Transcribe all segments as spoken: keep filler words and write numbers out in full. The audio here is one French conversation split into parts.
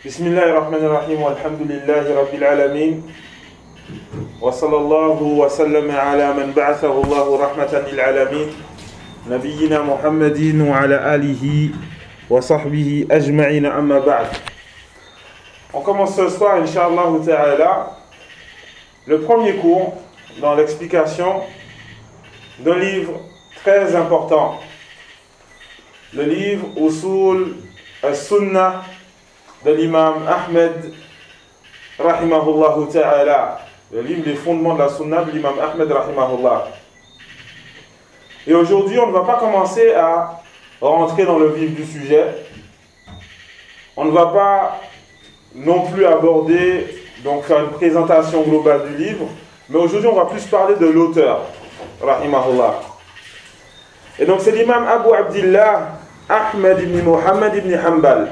بسم الله الرحمن الرحيم والحمد لله رب العالمين وصلى الله وسلم على من بعثه الله رحمة للعالمين نبينا محمد وعلى آله وصحبه أجمعين أما بعد. On commence ce soir, Inch'Allah Ta'ala, le premier cours dans l'explication d'un livre très important, le livre Usul al-Sunnah de l'imam Ahmed rahimahullah ta'ala, le livre des fondements de la Sunna de l'imam Ahmed rahimahullah. Et aujourd'hui, on ne va pas commencer à rentrer dans le vif du sujet. On ne va pas non plus aborder, donc faire une présentation globale du livre, mais aujourd'hui, on va plus parler de l'auteur rahimahullah. Et donc, c'est l'imam Abu Abdillah Ahmed ibn Muhammad ibn Hanbal.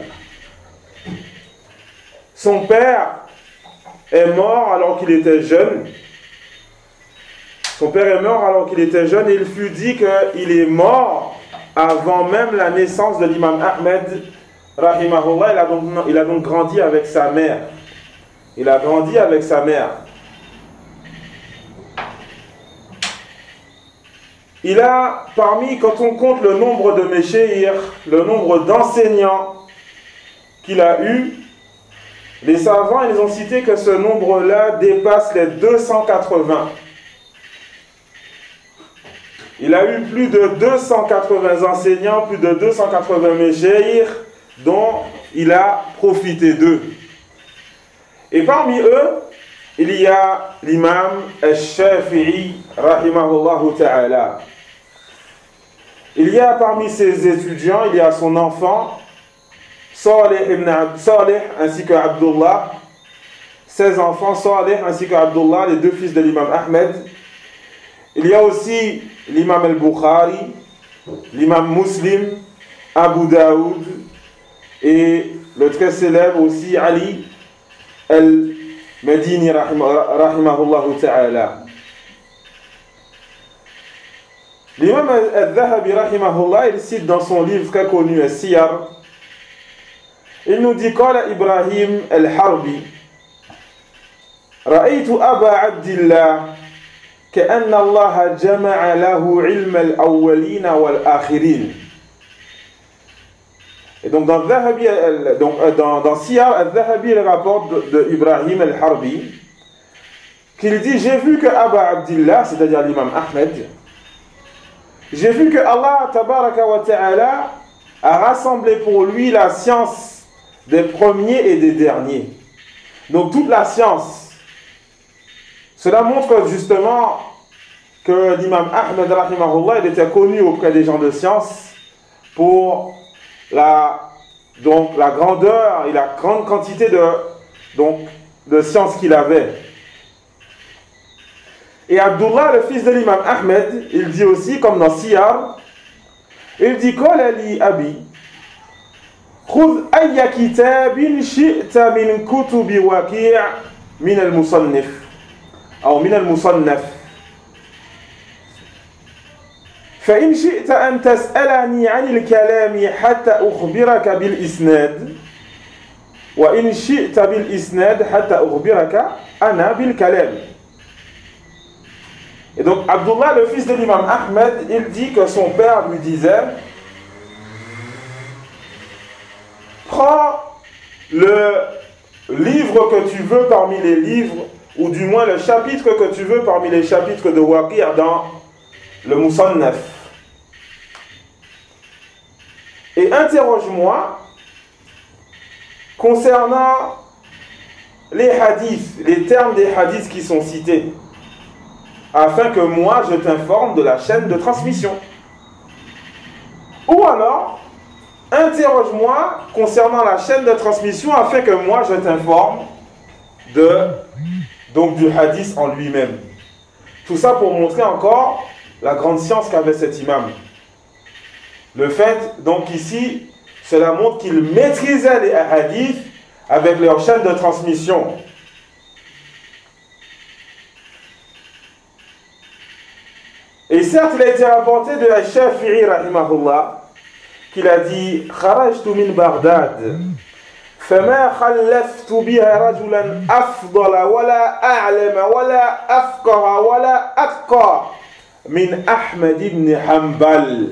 Son père est mort alors qu'il était jeune. Son père est mort alors qu'il était jeune et il fut dit qu'il est mort avant même la naissance de l'imam Ahmed rahimahullah. Il a donc, il a donc grandi avec sa mère. Il a grandi avec sa mère. Il a, parmi, quand on compte le nombre de méchéir, le nombre d'enseignants qu'il a eu, les savants, ils ont cité que ce nombre-là dépasse les deux cent quatre-vingts. Il a eu plus de deux cent quatre-vingts enseignants, plus de deux cent quatre-vingts méchéir, dont il a profité d'eux. Et parmi eux, il y a l'imam al-Shafi'i, rahimahullahu ta'ala. Il y a parmi ses étudiants, il y a son enfant, Salih ibn Ab- Salih ainsi que Abdullah, ses enfants Salih ainsi que Abdullah, les deux fils de l'imam Ahmed. Il y a aussi l'imam al-Bukhari, l'imam Muslim, Abu Daoud et le très célèbre aussi Ali al-Madini rahimahullah ta'ala. L'imam al-Dhahabi rahimahullah, il cite dans son livre très connu As-Siyar, il nous dit قال إبراهيم الحربي رأيت أبا عبد الله كأن الله جمع له علم الأولين والآخرين. Et donc dans Dhahabi, donc dans, dans Siyar, Al-Dhahabi il rapporte de, de Ibrahim al-Harbi qu'il dit: j'ai vu que Aba Abdillah, c'est-à-dire l'imam Ahmed, j'ai vu que Allah tabaraka wa ta'ala a rassemblé pour lui la science des premiers et des derniers. Donc toute la science. Cela montre justement que l'imam Ahmed rahimahullah, il était connu auprès des gens de science pour la, donc, la grandeur et la grande quantité de, donc, de science qu'il avait. Et Abdullah, le fils de l'imam Ahmed, il dit aussi, comme dans Siyar, il dit: Qala li abi خذ أي كتاب شئت من كتب وكيع من المصنف أو من المصنف فإن شئت أن تسألني عن الكلام حتى أخبرك بالإسناد وإن شئت بالإسناد حتى أخبرك أنا بالكلام. Et donc Abdullah, le fils de l'imam Ahmed, il dit que son père lui disait: prends le livre que tu veux parmi les livres, ou du moins le chapitre que tu veux parmi les chapitres de Waqi' dans le Musannaf, et interroge-moi concernant les hadiths, les termes des hadiths qui sont cités, afin que moi je t'informe de la chaîne de transmission. Ou alors, interroge-moi concernant la chaîne de transmission afin que moi je t'informe de, donc, du hadith en lui-même. Tout ça pour montrer encore la grande science qu'avait cet imam. Le fait, donc ici, cela montre qu'il maîtrisait les hadiths avec leur chaîne de transmission. Et certes, il a été rapporté de Al-Shafi'i rahimahullah qu'il a dit: Kharajtu min Baghdad فما خلفت بها رجلا أفضل ولا أعلم ولا أفقه ولا أتقى من أحمد بن حنبل.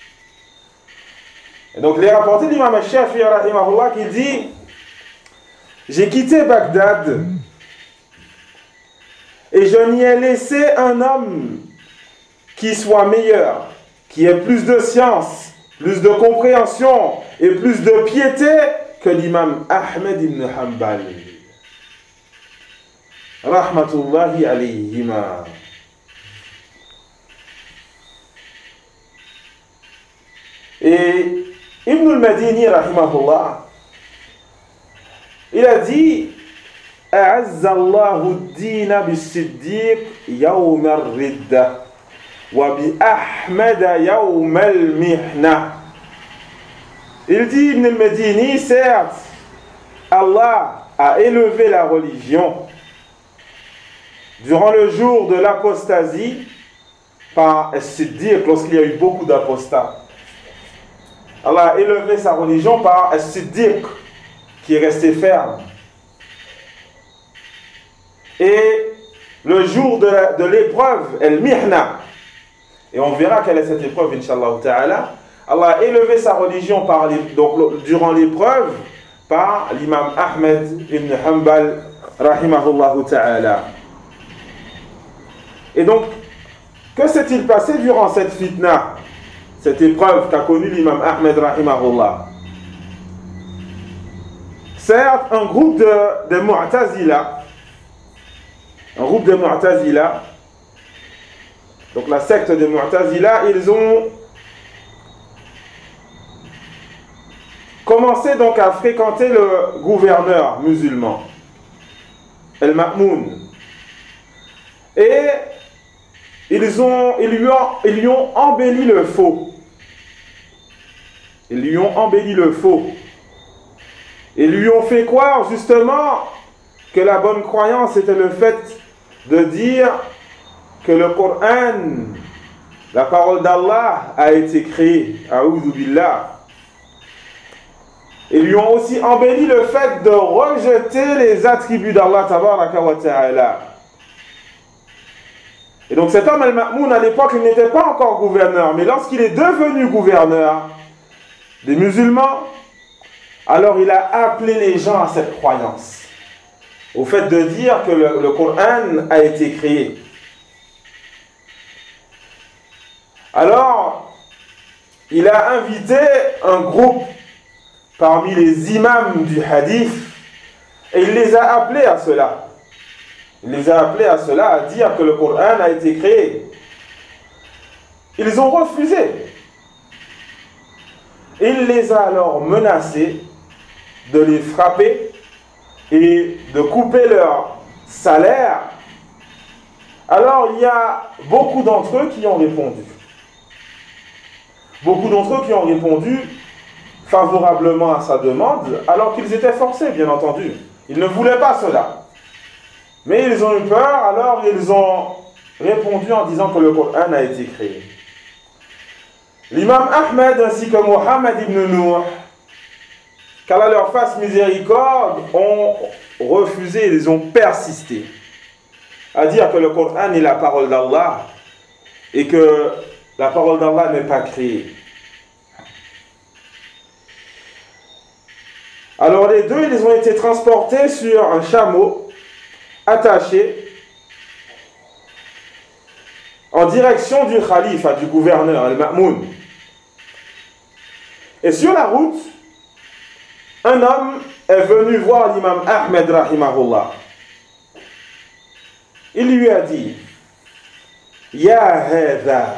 Et donc les rapportés de l'imam al-Shafi'i rahimahullah qui dit: j'ai quitté Bagdad et je n'y ai laissé un homme qui soit meilleur, qui ait plus de science, plus de compréhension et plus de piété que l'imam Ahmed ibn Hanbal. Rahmatullahi alayhima. Et Ibn al-Madini rahimahullah, il a dit: A'azza Allahu ad-din bis-Siddiq yawm ar-ridda wa bi Ahmad yawm al-mihna. Il dit, Ibn al-Madini, certes, Allah a élevé la religion durant le jour de l'apostasie par As-Siddiq, lorsqu'il y a eu beaucoup d'apostats. Allah a élevé sa religion par As-Siddiq, qui est resté ferme. Et le jour de l'épreuve, El-Mihna, et on verra quelle est cette épreuve, Inch'Allah Ta'ala, Allah a élevé sa religion par les, donc, durant l'épreuve par l'imam Ahmed ibn Hanbal, rahimahullah ta'ala. Et donc, que s'est-il passé durant cette fitna, cette épreuve qu'a connue l'imam Ahmed, rahimahullah? Certes, un groupe de, de Mu'tazila, un groupe de Mu'tazila, donc la secte de Mu'tazila, ils ont commencé donc à fréquenter le gouverneur musulman, El-Ma'moun. Et ils, ont, ils, lui ont, ils lui ont embelli le faux. Ils lui ont embelli le faux. Ils lui ont fait croire justement que la bonne croyance était le fait de dire que le Coran, la parole d'Allah, a été créée. A'udhu billah. Ils lui ont aussi embelli le fait de rejeter les attributs d'Allah tabaraka wa ta'ala. Et donc cet homme Al-Ma'moun, à l'époque, il n'était pas encore gouverneur, mais lorsqu'il est devenu gouverneur des musulmans, alors il a appelé les gens à cette croyance, au fait de dire que le, le Coran a été créé. Alors, il a invité un groupe parmi les imams du hadith, et il les a appelés à cela. Il les a appelés à cela, à dire que le Coran a été créé. Ils ont refusé. Il les a alors menacés de les frapper et de couper leur salaire. Alors il y a beaucoup d'entre eux qui ont répondu. Beaucoup d'entre eux qui ont répondu favorablement à sa demande, alors qu'ils étaient forcés, bien entendu. Ils ne voulaient pas cela. Mais ils ont eu peur, alors ils ont répondu en disant que le Coran a été créé. L'imam Ahmed ainsi que Mohammed ibn Nour, qu'Allah leur fasse miséricorde, ont refusé, ils ont persisté à dire que le Coran est la parole d'Allah et que la parole d'Allah n'est pas créée. Alors les deux, ils ont été transportés sur un chameau attaché en direction du khalife, du gouverneur, Al-Ma'moun. Et sur la route, un homme est venu voir l'imam Ahmed rahimahullah. Il lui a dit: Ya hadha,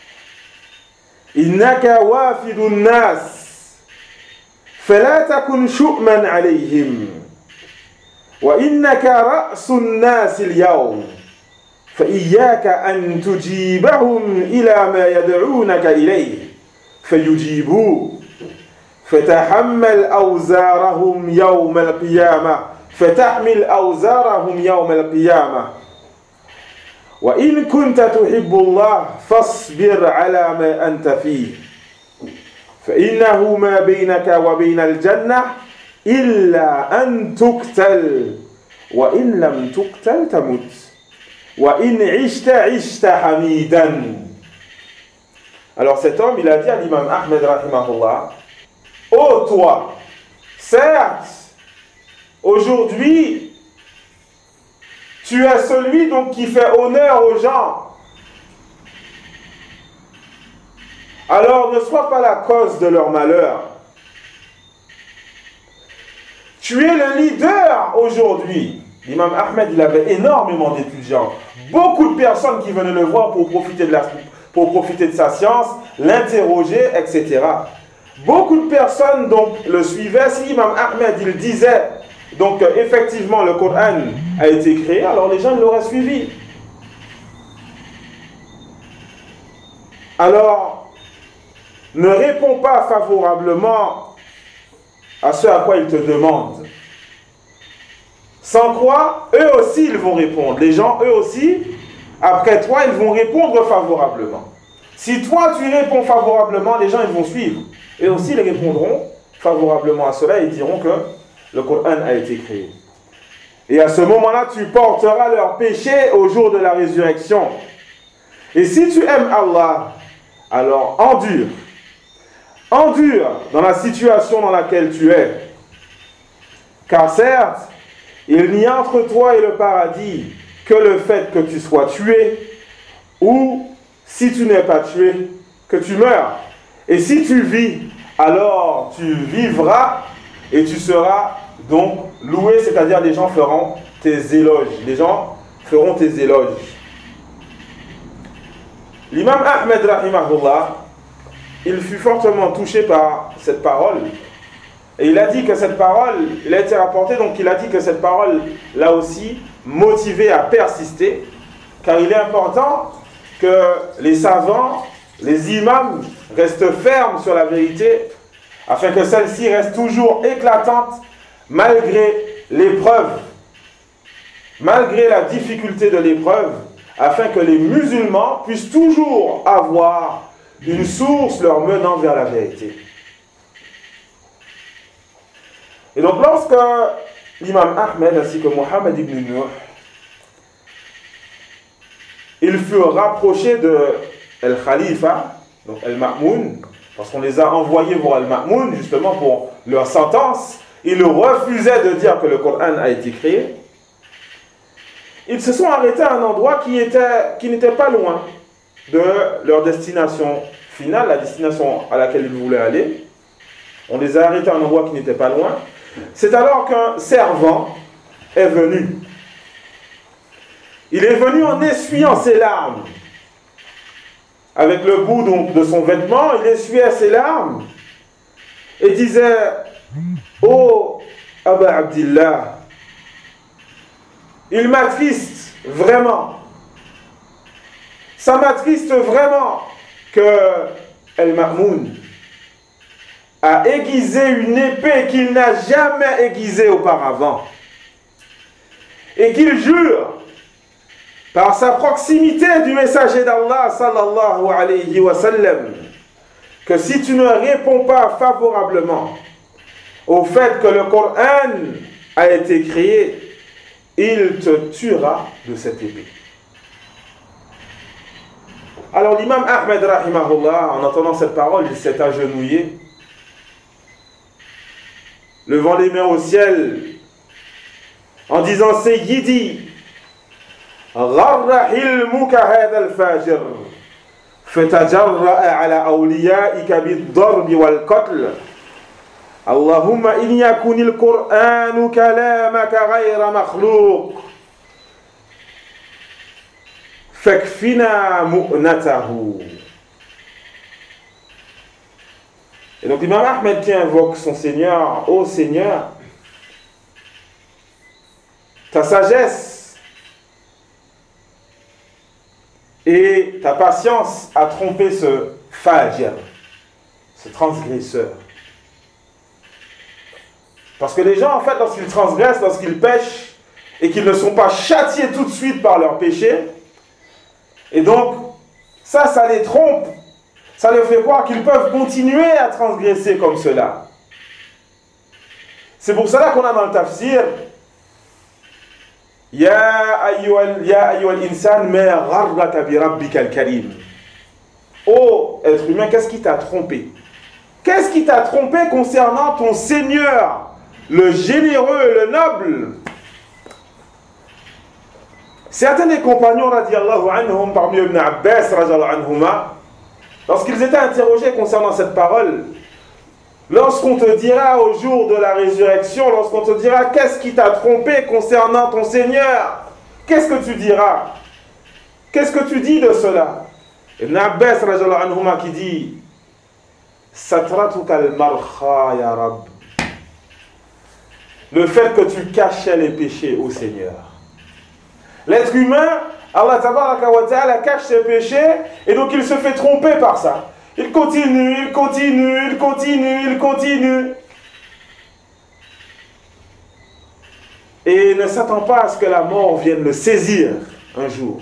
innaka wafidun nas, فلا تكن شؤما عليهم وإنك رأس الناس اليوم فإياك أن تجيبهم إلى ما يدعونك إليه فيجيبوا فتحمل أوزارهم يوم القيامة فتحمل أوزارهم يوم القيامة وإن كنت تحب الله فاصبر على ما أنت فيه فإنه ما بينك وبين الجنة إلا أن تقتل وإن لم تقتل تموت وإن عشت عشت حميدا. Alors cet homme, il a dit à l'imam Ahmed rahimahullah, ô toi, certes, aujourd'hui, tu es celui donc qui fait honneur aux gens. Alors ne sois pas la cause de leur malheur. Tu es le leader aujourd'hui. L'imam Ahmed, il avait énormément d'étudiants. Beaucoup de personnes qui venaient le voir pour profiter de, la, pour profiter de sa science, l'interroger, et cetera. Beaucoup de personnes donc le suivaient. Si l'imam Ahmed, il disait donc euh, effectivement le Coran a été créé, alors les gens l'auraient suivi. Alors, ne réponds pas favorablement à ce à quoi ils te demandent. Sans quoi, eux aussi, ils vont répondre. Les gens, eux aussi, après toi, ils vont répondre favorablement. Si toi, tu réponds favorablement, les gens, ils vont suivre. Eux aussi, ils répondront favorablement à cela et diront que le Coran a été créé. Et à ce moment-là, tu porteras leurs péchés au jour de la résurrection. Et si tu aimes Allah, alors endure. Endure dans la situation dans laquelle tu es. Car certes, il n'y a entre toi et le paradis que le fait que tu sois tué, ou si tu n'es pas tué, que tu meurs. Et si tu vis, alors tu vivras et tu seras donc loué, c'est-à-dire les gens feront tes éloges. Les gens feront tes éloges. L'imam Ahmed rahimahullah, il fut fortement touché par cette parole. Et il a dit que cette parole, il a été rapporté, donc il a dit que cette parole l'a aussi motivé à persister, car il est important que les savants, les imams, restent fermes sur la vérité, afin que celle-ci reste toujours éclatante, malgré l'épreuve, malgré la difficulté de l'épreuve, afin que les musulmans puissent toujours avoir une source leur menant vers la vérité. Et donc lorsque l'imam Ahmed ainsi que Mohammed ibn Nuh, ils furent rapprochés de El-Khalifa, donc El-Ma'moun, parce qu'on les a envoyés voir El-Ma'moun justement pour leur sentence, ils refusaient de dire que le Coran a été créé. Ils se sont arrêtés à un endroit qui était, qui n'était pas loin de leur destination finale, la destination à laquelle ils voulaient aller. On les a arrêtés à un endroit qui n'était pas loin. C'est alors qu'un servant est venu. Il est venu en essuyant ses larmes. Avec le bout donc, de son vêtement, il essuyait ses larmes et disait: ô Aba Abdillah, il m'attriste vraiment. Ça m'attriste vraiment que El-Ma'moun a aiguisé une épée qu'il n'a jamais aiguisée auparavant. Et qu'il jure par sa proximité du messager d'Allah sallallahu alayhi wa sallam que si tu ne réponds pas favorablement au fait que le Coran a été créé, il te tuera de cette épée. Alors l'imam Ahmed rahimahullah, en entendant cette parole, il s'est agenouillé, levant les mains au ciel, en disant: Sayyidi, gharra hilmuka hadha al-fajir, fatajarra'a ala awliyaika bid-darbi wal-qatl. Allahumma in yakuni al-Qur'anu kalamaka ghayra makhluq, fakfina mu'natahu. Et donc l'imam Ahmed qui invoque son Seigneur: ô Seigneur, ta sagesse et ta patience a trompé ce fajr, ce transgresseur. Parce que les gens, en fait, lorsqu'ils transgressent, lorsqu'ils pêchent, et qu'ils ne sont pas châtiés tout de suite par leur péché, et donc, ça, ça les trompe. Ça leur fait croire qu'ils peuvent continuer à transgresser comme cela. C'est pour cela qu'on a dans le tafsir Ya ayyuhal ya ayyuhal insan ma gharraka bi rabbikal karim. Ô être humain, qu'est-ce qui t'a trompé? Qu'est-ce qui t'a trompé concernant ton Seigneur, le généreux et le noble? Certains des compagnons radiyallahu anhum, parmi Ibn Abbas radiyallahu anhuma, lorsqu'ils étaient interrogés concernant cette parole, lorsqu'on te dira au jour de la résurrection, lorsqu'on te dira qu'est-ce qui t'a trompé concernant ton Seigneur, qu'est-ce que tu diras? Qu'est-ce que tu dis de cela? Ibn Abbas radiyallahu anhuma qui dit Satratuka al-markha ya Rabb. Le fait que tu cachais les péchés au Seigneur. L'être humain, Allah tabaraka wa ta'ala cache ses péchés et donc il se fait tromper par ça. Il continue, il continue, il continue, il continue. Et ne s'attend pas à ce que la mort vienne le saisir un jour.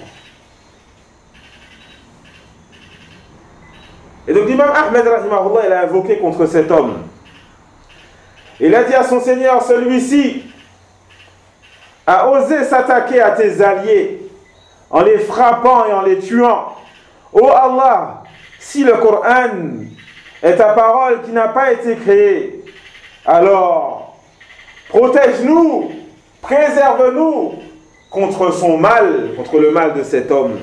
Et donc l'imam Ahmed rahimahullah, il a invoqué contre cet homme. Il a dit à son Seigneur, celui-ci a osé s'attaquer à tes alliés en les frappant et en les tuant. Ô Allah, si le Coran est ta parole qui n'a pas été créée, alors protège-nous, préserve-nous contre son mal, contre le mal de cet homme.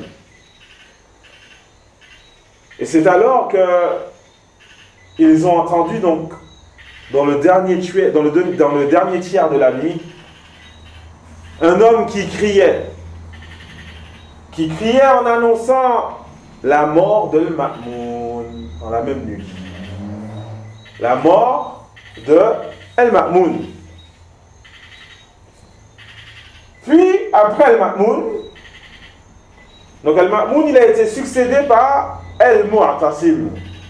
Et c'est alors que ils ont entendu donc dans le dernier tué, dans le, dans le dernier tiers de la nuit, un homme qui criait, qui criait en annonçant la mort de Al-Ma'moun dans la même nuit. La mort de Al-Ma'moun. Puis, après Al-Ma'moun, donc Al-Ma'moun, il a été succédé par Al-Mu'tasim.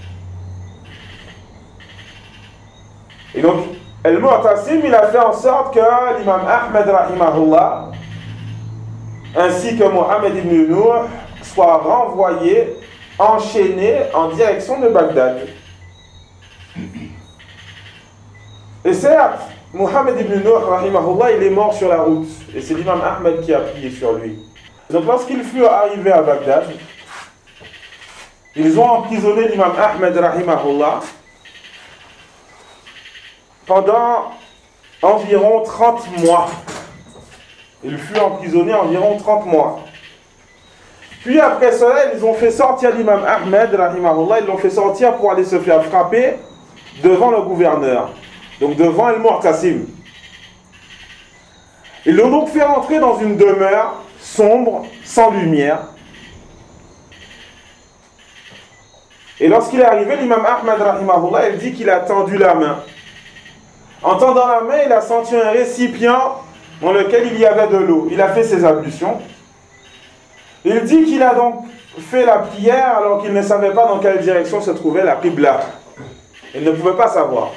Et donc, Al-Mu'tasim, il a fait en sorte que l'imam Ahmed rahimahullah, ainsi que Mohammed ibn Nuh, soient renvoyés, enchaînés en direction de Bagdad. Et certes, Mohammed ibn Nuh rahimahullah, il est mort sur la route. Et c'est l'imam Ahmed qui a prié sur lui. Donc lorsqu'il fut arrivé à Bagdad, ils ont emprisonné l'imam Ahmed rahimahullah pendant environ trente mois. Il fut emprisonné environ trente mois. Puis après cela, ils ont fait sortir l'imam Ahmed rahimahullah, ils l'ont fait sortir pour aller se faire frapper devant le gouverneur, donc devant Al-Mu'tasim. Ils l'ont donc fait entrer dans une demeure sombre, sans lumière. Et lorsqu'il est arrivé, l'imam Ahmed rahimahullah, il dit qu'il a tendu la main. En tendant la main, il a senti un récipient dans lequel il y avait de l'eau. Il a fait ses ablutions. Il dit qu'il a donc fait la prière alors qu'il ne savait pas dans quelle direction se trouvait la Qibla. Il ne pouvait pas savoir.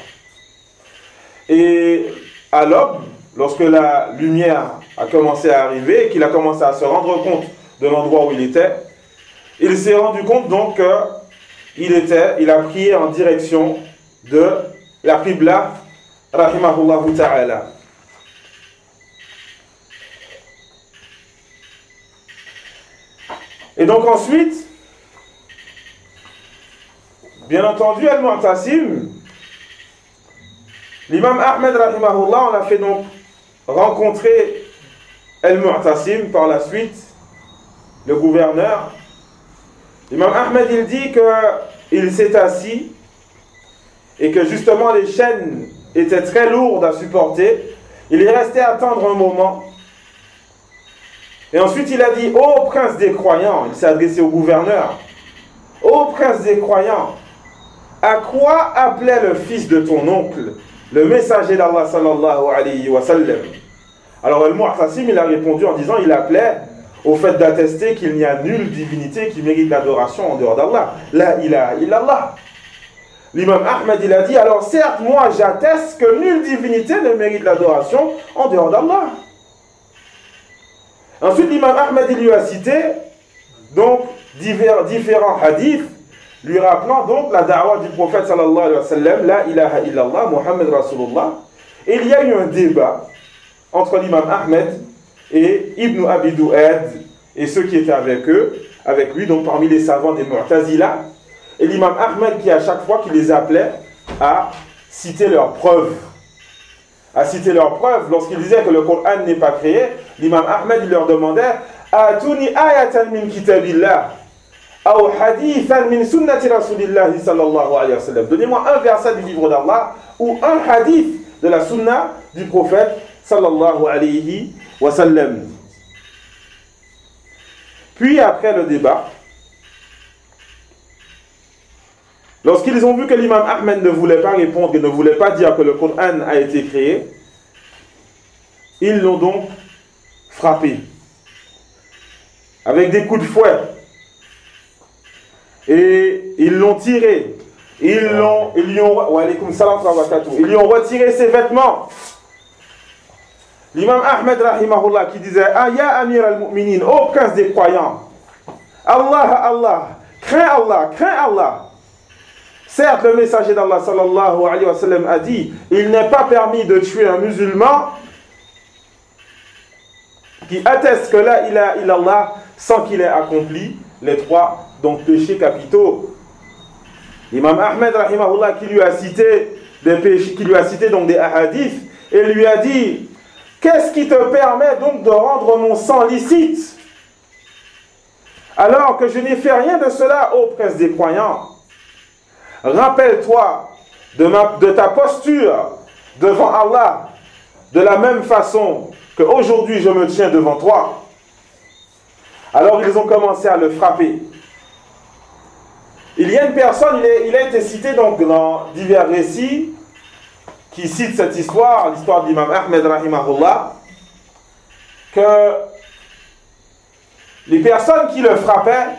Et à l'aube, lorsque la lumière a commencé à arriver et qu'il a commencé à se rendre compte de l'endroit où il était, il s'est rendu compte donc qu'il était, il a prié en direction de la Qibla, rahimahullahu ta'ala. Et donc ensuite, bien entendu, Al-Mu'tasim, l'imam Ahmed rahimahullah, on a fait donc rencontrer Al-Mu'tasim par la suite, le gouverneur. L'imam Ahmed, il dit qu'il s'est assis et que justement les chaînes étaient très lourdes à supporter. Il est resté attendre un moment. Et ensuite il a dit, ô prince des croyants, il s'est adressé au gouverneur, ô prince des croyants, à quoi appelait le fils de ton oncle, le messager d'Allah sallallahu alayhi wa sallam? Alors Al-Mu'tasim, il a répondu en disant, il appelait au fait d'attester qu'il n'y a nulle divinité qui mérite l'adoration en dehors d'Allah. La ilaha illallah. L'imam Ahmed, il a dit, alors certes, moi j'atteste que nulle divinité ne mérite l'adoration en dehors d'Allah. Ensuite, l'imam Ahmed, il lui a cité donc divers, différents hadiths, lui rappelant donc la da'wa du prophète sallallahu alayhi wa sallam, la ilaha illallah, Muhammad Rasulullah. Et il y a eu un débat entre l'imam Ahmed et Ibn Abi Du'ad et ceux qui étaient avec eux, avec lui, donc parmi les savants des Mu'tazila. Et l'imam Ahmed qui à chaque fois qui les appelait à citer leurs preuves. À citer leurs preuves, lorsqu'ils disaient que le Coran n'est pas créé, l'imam Ahmed il leur demandait Atuni ayatan min kitabillah ou hadithan min sunnati rasulillah sallallahu alayhi wa sallam. Donnez-moi un verset du livre d'Allah ou un hadith de la sunna du prophète sallallahu alayhi wa sallam. Puis après le débat, lorsqu'ils ont vu que l'imam Ahmed ne voulait pas répondre et ne voulait pas dire que le Coran a été créé, ils l'ont donc frappé avec des coups de fouet. Et ils l'ont tiré. Ils, l'ont, ils, lui ont, wa alaykoum salam wa barakatuh. Ils lui ont retiré ses vêtements. L'imam Ahmed rahimahullah qui disait Ah ya Amir al-Mu'minin, ô prince des croyants, Allah, Allah, crains Allah, crains Allah. Certes, le messager d'Allah sallallahu alayhi wa sallam a dit il n'est pas permis de tuer un musulman qui atteste que là il a illallah sans qu'il ait accompli les trois donc péchés capitaux. L'imam Ahmed rahimahullah qui lui a cité des péchés, qui lui a cité donc des hadiths et lui a dit qu'est-ce qui te permet donc de rendre mon sang licite alors que je n'ai fait rien de cela, ô prince des croyants? Rappelle-toi de, ma, de ta posture devant Allah de la même façon qu'aujourd'hui je me tiens devant toi. Alors ils ont commencé à le frapper. Il y a une personne, il, est, il a été cité donc dans divers récits qui citent cette histoire, l'histoire de l'imam Ahmed rahimahullah, que les personnes qui le frappaient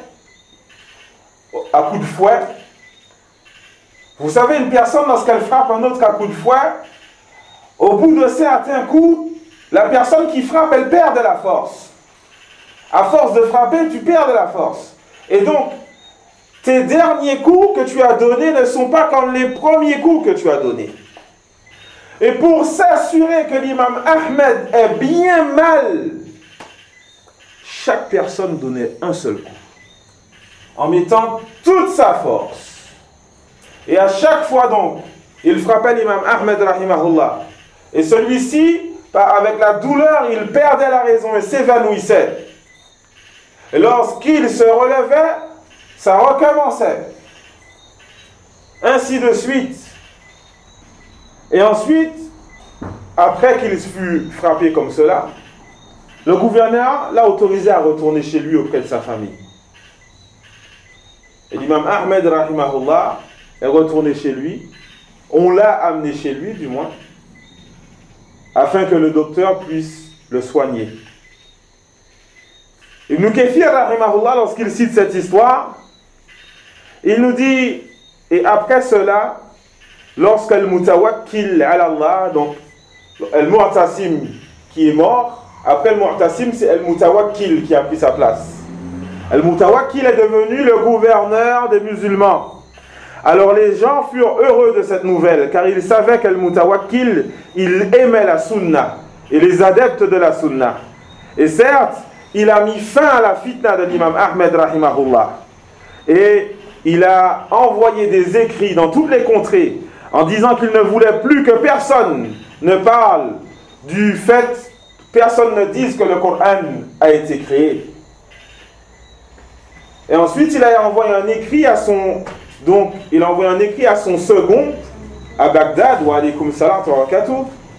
à coups de fouet, vous savez, une personne, lorsqu'elle frappe un autre à coup de fouet, au bout de certains coups, la personne qui frappe, elle perd de la force. À force de frapper, tu perds de la force. Et donc, tes derniers coups que tu as donnés ne sont pas comme les premiers coups que tu as donnés. Et pour s'assurer que l'imam Ahmed est bien mal, chaque personne donnait un seul coup, en mettant toute sa force. Et à chaque fois donc, il frappait l'imam Ahmed rahimahullah. Et celui-ci, avec la douleur, il perdait la raison et s'évanouissait. Et lorsqu'il se relevait, ça recommençait. Ainsi de suite. Et ensuite, après qu'il fut frappé comme cela, le gouverneur l'a autorisé à retourner chez lui auprès de sa famille. Et l'imam Ahmed rahimahullah est retourné chez lui. On l'a amené chez lui, du moins, afin que le docteur puisse le soigner. Ibn Kathir rahimahullah, lorsqu'il cite cette histoire, il nous dit, et après cela, lorsque al-Mutawakkil ala Allah, donc al-Mu'tasim qui est mort, après al-Mu'tasim, c'est al-Mutawakkil qui a pris sa place. Al-Mutawakkil est devenu le gouverneur des musulmans. Alors les gens furent heureux de cette nouvelle, car ils savaient qu'al-Mutawakkil, il aimait la sunna, et les adeptes de la sunna. Et certes, il a mis fin à la fitna de l'imam Ahmed rahimahullah. Et il a envoyé des écrits dans toutes les contrées en disant qu'il ne voulait plus que personne ne parle du fait, personne ne dise que le Coran a été créé. Et ensuite, il a envoyé un écrit à son, donc, il a envoyé un écrit à son second à Bagdad. Wa alaykoum salam wa barakatuh.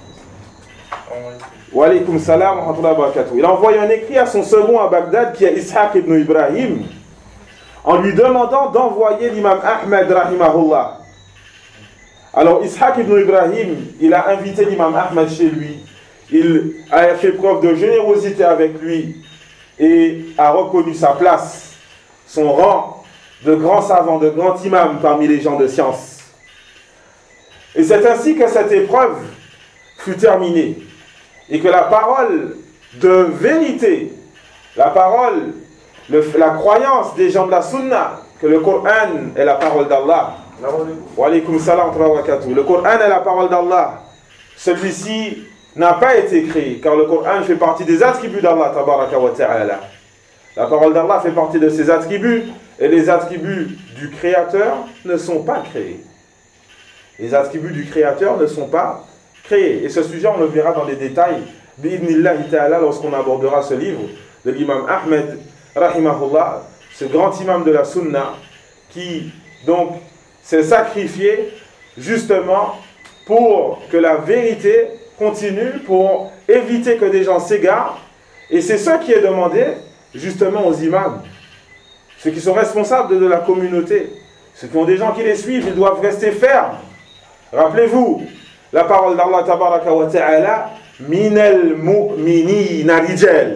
Wa alaykoum salam wa barakatuh. Il a envoyé un écrit à son second à Bagdad qui est Ishaq ibn Ibrahim, en lui demandant d'envoyer l'imam Ahmed rahimahullah. Alors Ishaq ibn Ibrahim, il a invité l'imam Ahmed chez lui. Il a fait preuve de générosité avec lui et a reconnu sa place, son rang de grand savant, de grand imam parmi les gens de science. Et c'est ainsi que cette épreuve fut terminée et que la parole de vérité, la parole, le, la croyance des gens de la sunna, que le Coran est la parole d'Allah. Wa alaykoum salam wa barakatuh. Le Coran est la parole d'Allah. celui-ci n'a pas été créé, car le Coran fait partie des attributs d'Allah tabaraka wa ta'ala. La parole d'Allah fait partie de ses attributs, et les attributs du Créateur ne sont pas créés. Les attributs du Créateur ne sont pas créés. Et ce sujet, on le verra dans les détails, bi'idhnillahi ta'ala, lorsqu'on abordera ce livre de l'imam Ahmed, rahimahullah, ce grand imam de la Sunna, qui donc s'est sacrifié justement pour que la vérité continue, pour éviter que des gens s'égarent. Et c'est ce qui est demandé justement aux imams, ceux qui sont responsables de la communauté, ceux qui ont des gens qui les suivent, ils doivent rester fermes. Rappelez-vous, la parole d'Allah tabaraka wa ta'ala, minal mu'minina rijal.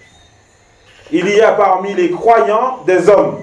Il y a parmi les croyants des hommes.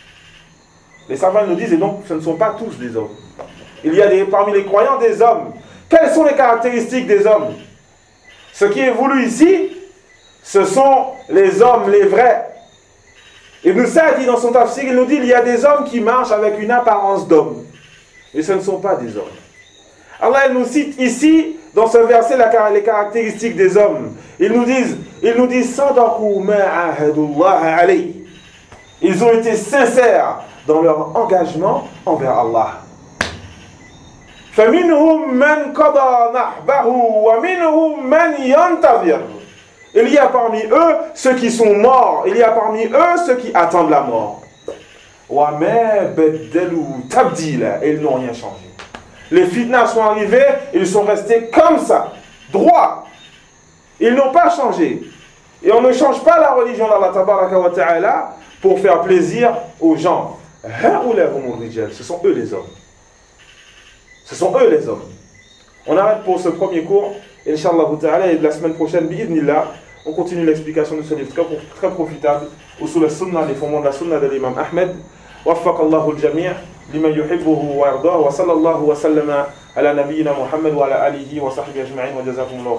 Les savants nous disent, et donc ce ne sont pas tous des hommes. Il y a des, parmi les croyants des hommes. Quelles sont les caractéristiques des hommes? Ce qui est voulu ici, ce sont les hommes, les vrais. Ibn Sa'd dit dans son tafsir, il nous dit, il y a des hommes qui marchent avec une apparence d'homme. Mais ce ne sont pas des hommes. Allah il nous cite ici, dans ce verset, la, les caractéristiques des hommes. Ils nous disent, ils nous disent, Sadaqu ma ahadullah alayhi. Ils ont été sincères dans leur engagement envers Allah. فَمِنْهُمْ مَنْ قَضَى نَحْبَهُ وَمِنْهُمْ مَنْ يَنْتَظِرُ. Il y a parmi eux ceux qui sont morts, il y a parmi eux ceux qui attendent la mort. وَمَا بَدَّلُوا تَبْدِيلًا. Et ils n'ont rien changé. Les fitnas sont arrivés, ils sont restés comme ça, droits. Ils n'ont pas changé. Et on ne change pas la religion d'Allah tabaraka wa ta'ala pour faire plaisir aux gens. Ce sont eux les hommes. Ce sont eux les hommes. On arrête pour ce premier cours, Inch'Allah ta'ala, et la semaine prochaine, bi'idhnillah, on continue l'explication de ce livre très, très profitable, Usul al-Sunnah, les fondements de la Sunna de l'imam Ahmed. وفق الله الجميع لمن يحبه ويرضاه وصلى الله وسلم على نبينا محمد وعلى آله وصحبه أجمعين وجزاكم الله